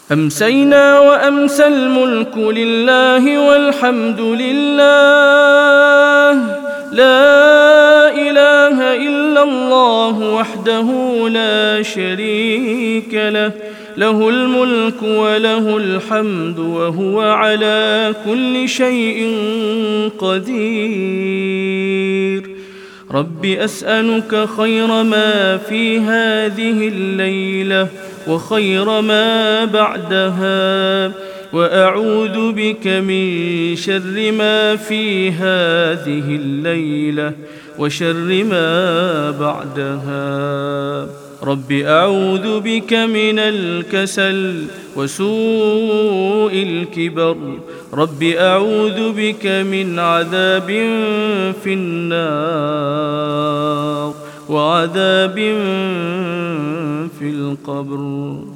أمسينا وأمسى الملك لله والحمد لله، لا إله إلا الله وحده لا شريك له، له الملك وله الحمد وهو على كل شيء قدير. رب أسألك خير ما في هذه الليلة وخير ما بعدها، وأعوذ بك من شر ما في هذه الليلة وشر ما بعدها. رب أعوذ بك من الكسل وسوء الكبر، رب أعوذ بك من عذاب في النار وعذاب في القبر.